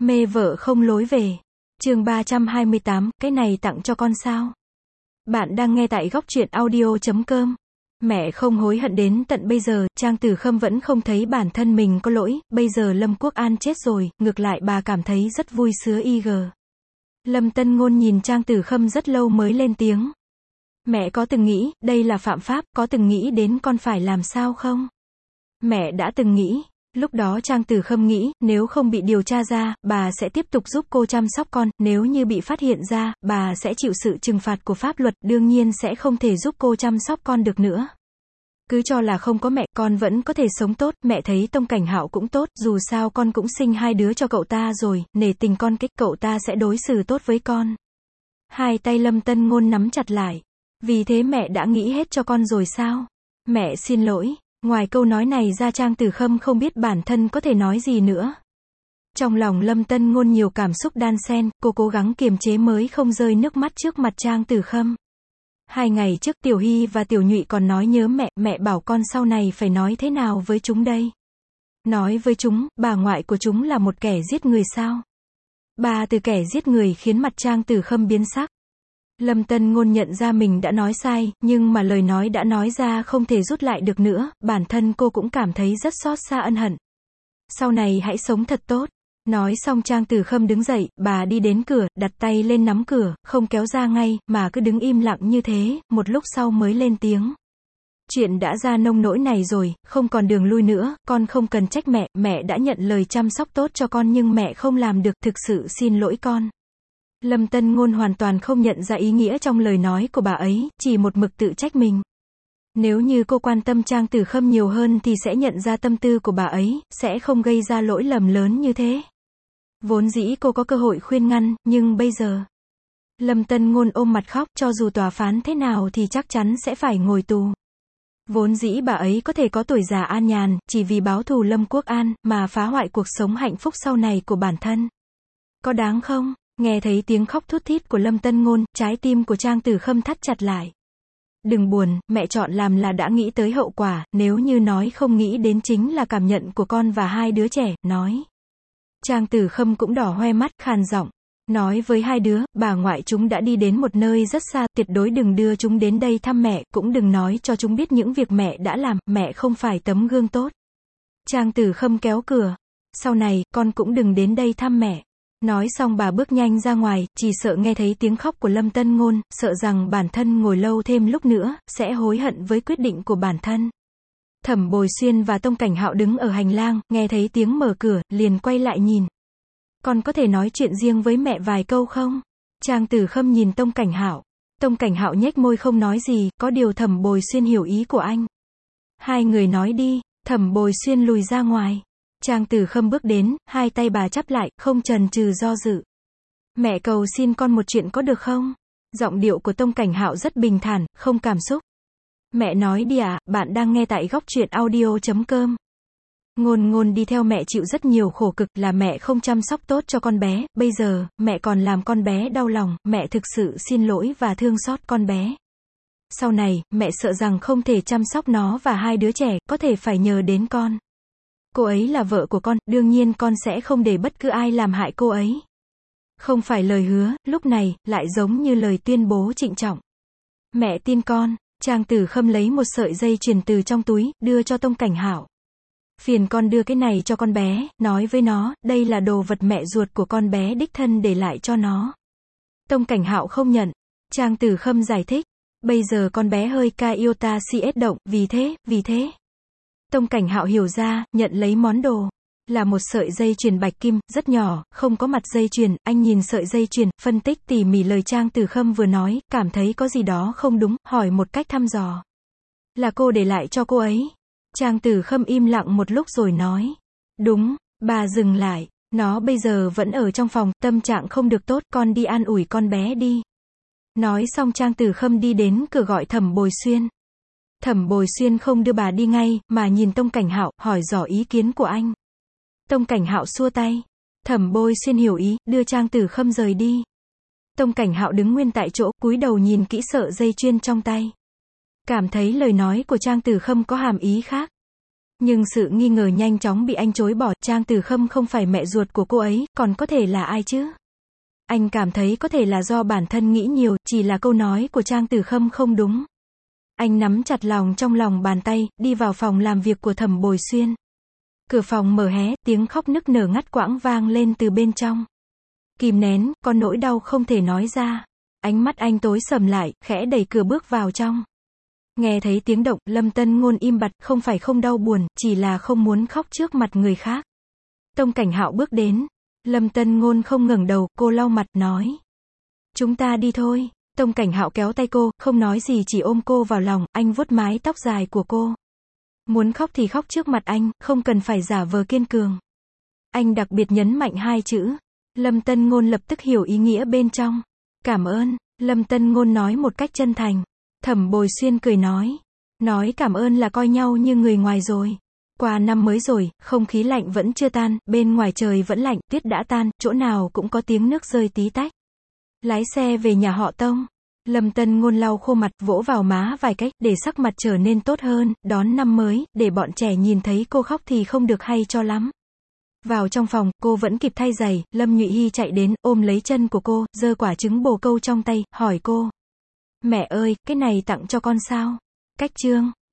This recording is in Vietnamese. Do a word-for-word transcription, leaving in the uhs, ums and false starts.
Mê vợ không lối về. Chương ba trăm hai mươi tám, cái này tặng cho con sao? Bạn đang nghe tại góc truyện audio chấm com. Mẹ không hối hận đến tận bây giờ, Trang Tử Khâm vẫn không thấy bản thân mình có lỗi, bây giờ Lâm Quốc An chết rồi, ngược lại bà cảm thấy rất vui sướng y gờ. Lâm Tân Ngôn nhìn Trang Tử Khâm rất lâu mới lên tiếng. Mẹ có từng nghĩ, đây là phạm pháp, có từng nghĩ đến con phải làm sao không? Mẹ đã từng nghĩ. Lúc đó Trang Tử Khâm nghĩ, nếu không bị điều tra ra, bà sẽ tiếp tục giúp cô chăm sóc con, nếu như bị phát hiện ra, bà sẽ chịu sự trừng phạt của pháp luật, đương nhiên sẽ không thể giúp cô chăm sóc con được nữa. Cứ cho là không có mẹ, con vẫn có thể sống tốt, mẹ thấy Tông Cảnh Hạo cũng tốt, dù sao con cũng sinh hai đứa cho cậu ta rồi, nể tình con kích, cậu ta sẽ đối xử tốt với con. Hai tay Lâm Tân Ngôn nắm chặt lại. Vì thế mẹ đã nghĩ hết cho con rồi sao? Mẹ xin lỗi. Ngoài câu nói này ra Trang Tử Khâm không biết bản thân có thể nói gì nữa. Trong lòng Lâm Tân Ngôn nhiều cảm xúc đan xen, cô cố gắng kiềm chế mới không rơi nước mắt trước mặt Trang Tử Khâm. Hai ngày trước Tiểu Hy và Tiểu Nhụy còn nói nhớ mẹ, mẹ bảo con sau này phải nói thế nào với chúng đây? Nói với chúng, bà ngoại của chúng là một kẻ giết người sao? Ba từ kẻ giết người khiến mặt Trang Tử Khâm biến sắc. Lâm Tân Ngôn nhận ra mình đã nói sai, nhưng mà lời nói đã nói ra không thể rút lại được nữa, bản thân cô cũng cảm thấy rất xót xa ân hận. Sau này hãy sống thật tốt. Nói xong Trang Tử Khâm đứng dậy, bà đi đến cửa, đặt tay lên nắm cửa, không kéo ra ngay, mà cứ đứng im lặng như thế, một lúc sau mới lên tiếng. Chuyện đã ra nông nỗi này rồi, không còn đường lui nữa, con không cần trách mẹ, mẹ đã nhận lời chăm sóc tốt cho con nhưng mẹ không làm được, thực sự xin lỗi con. Lâm Tân Ngôn hoàn toàn không nhận ra ý nghĩa trong lời nói của bà ấy, chỉ một mực tự trách mình. Nếu như cô quan tâm Trang Tử Khâm nhiều hơn thì sẽ nhận ra tâm tư của bà ấy, sẽ không gây ra lỗi lầm lớn như thế. Vốn dĩ cô có cơ hội khuyên ngăn, nhưng bây giờ... Lâm Tân Ngôn ôm mặt khóc, cho dù tòa phán thế nào thì chắc chắn sẽ phải ngồi tù. Vốn dĩ bà ấy có thể có tuổi già an nhàn, chỉ vì báo thù Lâm Quốc An, mà phá hoại cuộc sống hạnh phúc sau này của bản thân. Có đáng không? Nghe thấy tiếng khóc thút thít của Lâm Tân Ngôn, trái tim của Trang Tử Khâm thắt chặt lại. Đừng buồn, mẹ chọn làm là đã nghĩ tới hậu quả, nếu như nói không nghĩ đến chính là cảm nhận của con và hai đứa trẻ, nói. Trang Tử Khâm cũng đỏ hoe mắt, khàn giọng. Nói với hai đứa, bà ngoại chúng đã đi đến một nơi rất xa, tuyệt đối đừng đưa chúng đến đây thăm mẹ, cũng đừng nói cho chúng biết những việc mẹ đã làm, mẹ không phải tấm gương tốt. Trang Tử Khâm kéo cửa. Sau này, con cũng đừng đến đây thăm mẹ. Nói xong bà bước nhanh ra ngoài, chỉ sợ nghe thấy tiếng khóc của Lâm Tân Ngôn, sợ rằng bản thân ngồi lâu thêm lúc nữa, sẽ hối hận với quyết định của bản thân. Thẩm Bồi Xuyên và Tông Cảnh Hạo đứng ở hành lang, nghe thấy tiếng mở cửa, liền quay lại nhìn. Con có thể nói chuyện riêng với mẹ vài câu không? Trang Tử Khâm nhìn Tông Cảnh Hạo. Tông Cảnh Hạo nhếch môi không nói gì, có điều Thẩm Bồi Xuyên hiểu ý của anh. Hai người nói đi. Thẩm Bồi Xuyên lùi ra ngoài. Trang Tử Khâm bước đến, hai tay bà chắp lại, không chần chừ do dự. Mẹ cầu xin con một chuyện có được không? Giọng điệu của Tông Cảnh Hạo rất bình thản, không cảm xúc. Mẹ nói đi ạ, à, bạn đang nghe tại góc truyện audio chấm com. Ngôn Ngôn đi theo mẹ chịu rất nhiều khổ cực, là mẹ không chăm sóc tốt cho con bé, bây giờ, mẹ còn làm con bé đau lòng, mẹ thực sự xin lỗi và thương xót con bé. Sau này, mẹ sợ rằng không thể chăm sóc nó và hai đứa trẻ, có thể phải nhờ đến con. Cô ấy là vợ của con, đương nhiên con sẽ không để bất cứ ai làm hại cô ấy. Không phải lời hứa, lúc này, lại giống như lời tuyên bố trịnh trọng. Mẹ tin con. Trang Tử Khâm lấy một sợi dây chuyền từ trong túi, đưa cho Tông Cảnh Hạo. Phiền con đưa cái này cho con bé, nói với nó, đây là đồ vật mẹ ruột của con bé đích thân để lại cho nó. Tông Cảnh Hạo không nhận. Trang Tử Khâm giải thích. Bây giờ con bé hơi ca yêu ta si ết động, vì thế, vì thế. Tông Cảnh Hạo hiểu ra, nhận lấy món đồ. Là một sợi dây chuyền bạch kim, rất nhỏ, không có mặt dây chuyền, anh nhìn sợi dây chuyền, phân tích tỉ mỉ lời Trang Tử Khâm vừa nói, cảm thấy có gì đó không đúng, hỏi một cách thăm dò. Là cô để lại cho cô ấy. Trang Tử Khâm im lặng một lúc rồi nói. Đúng, bà dừng lại, nó bây giờ vẫn ở trong phòng, tâm trạng không được tốt, con đi an ủi con bé đi. Nói xong Trang Tử Khâm đi đến cửa gọi Thẩm Bồi Xuyên. Thẩm Bồi Xuyên không đưa bà đi ngay, mà nhìn Tông Cảnh Hạo, hỏi dò ý kiến của anh. Tông Cảnh Hạo xua tay. Thẩm Bồi Xuyên hiểu ý, đưa Trang Tử Khâm rời đi. Tông Cảnh Hạo đứng nguyên tại chỗ, cúi đầu nhìn kỹ sợi dây chuyền trong tay. Cảm thấy lời nói của Trang Tử Khâm có hàm ý khác. Nhưng sự nghi ngờ nhanh chóng bị anh chối bỏ, Trang Tử Khâm không phải mẹ ruột của cô ấy, còn có thể là ai chứ? Anh cảm thấy có thể là do bản thân nghĩ nhiều, chỉ là câu nói của Trang Tử Khâm không đúng. Anh nắm chặt lòng trong lòng bàn tay, đi vào phòng làm việc của Thẩm Bồi Xuyên. Cửa phòng mở hé, tiếng khóc nức nở ngắt quãng vang lên từ bên trong. Kìm nén, có nỗi đau không thể nói ra. Ánh mắt anh tối sầm lại, khẽ đẩy cửa bước vào trong. Nghe thấy tiếng động, Lâm Tân Ngôn im bặt, không phải không đau buồn, chỉ là không muốn khóc trước mặt người khác. Tông Cảnh Hạo bước đến. Lâm Tân Ngôn không ngẩng đầu, cô lau mặt, nói. Chúng ta đi thôi. Tông Cảnh Hạo kéo tay cô, không nói gì chỉ ôm cô vào lòng, anh vuốt mái tóc dài của cô. Muốn khóc thì khóc trước mặt anh, không cần phải giả vờ kiên cường. Anh đặc biệt nhấn mạnh hai chữ. Lâm Tân Ngôn lập tức hiểu ý nghĩa bên trong. Cảm ơn, Lâm Tân Ngôn nói một cách chân thành. Thẩm Bồi Xuyên cười nói. Nói cảm ơn là coi nhau như người ngoài rồi. Qua năm mới rồi, không khí lạnh vẫn chưa tan, bên ngoài trời vẫn lạnh, tuyết đã tan, chỗ nào cũng có tiếng nước rơi tí tách. Lái xe về nhà họ Tông. Lâm Tân Ngôn lau khô mặt, vỗ vào má vài cách, để sắc mặt trở nên tốt hơn, đón năm mới, để bọn trẻ nhìn thấy cô khóc thì không được hay cho lắm. Vào trong phòng, cô vẫn kịp thay giày, Lâm Nhụy Hy chạy đến, ôm lấy chân của cô, giơ quả trứng bồ câu trong tay, hỏi cô. Mẹ ơi, cái này tặng cho con sao? Cách chương.